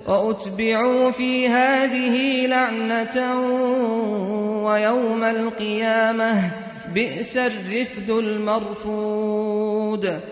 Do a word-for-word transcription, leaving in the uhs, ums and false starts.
وأتبعوا في هذه لعنة ويوم القيامة بئس الرفد المرفود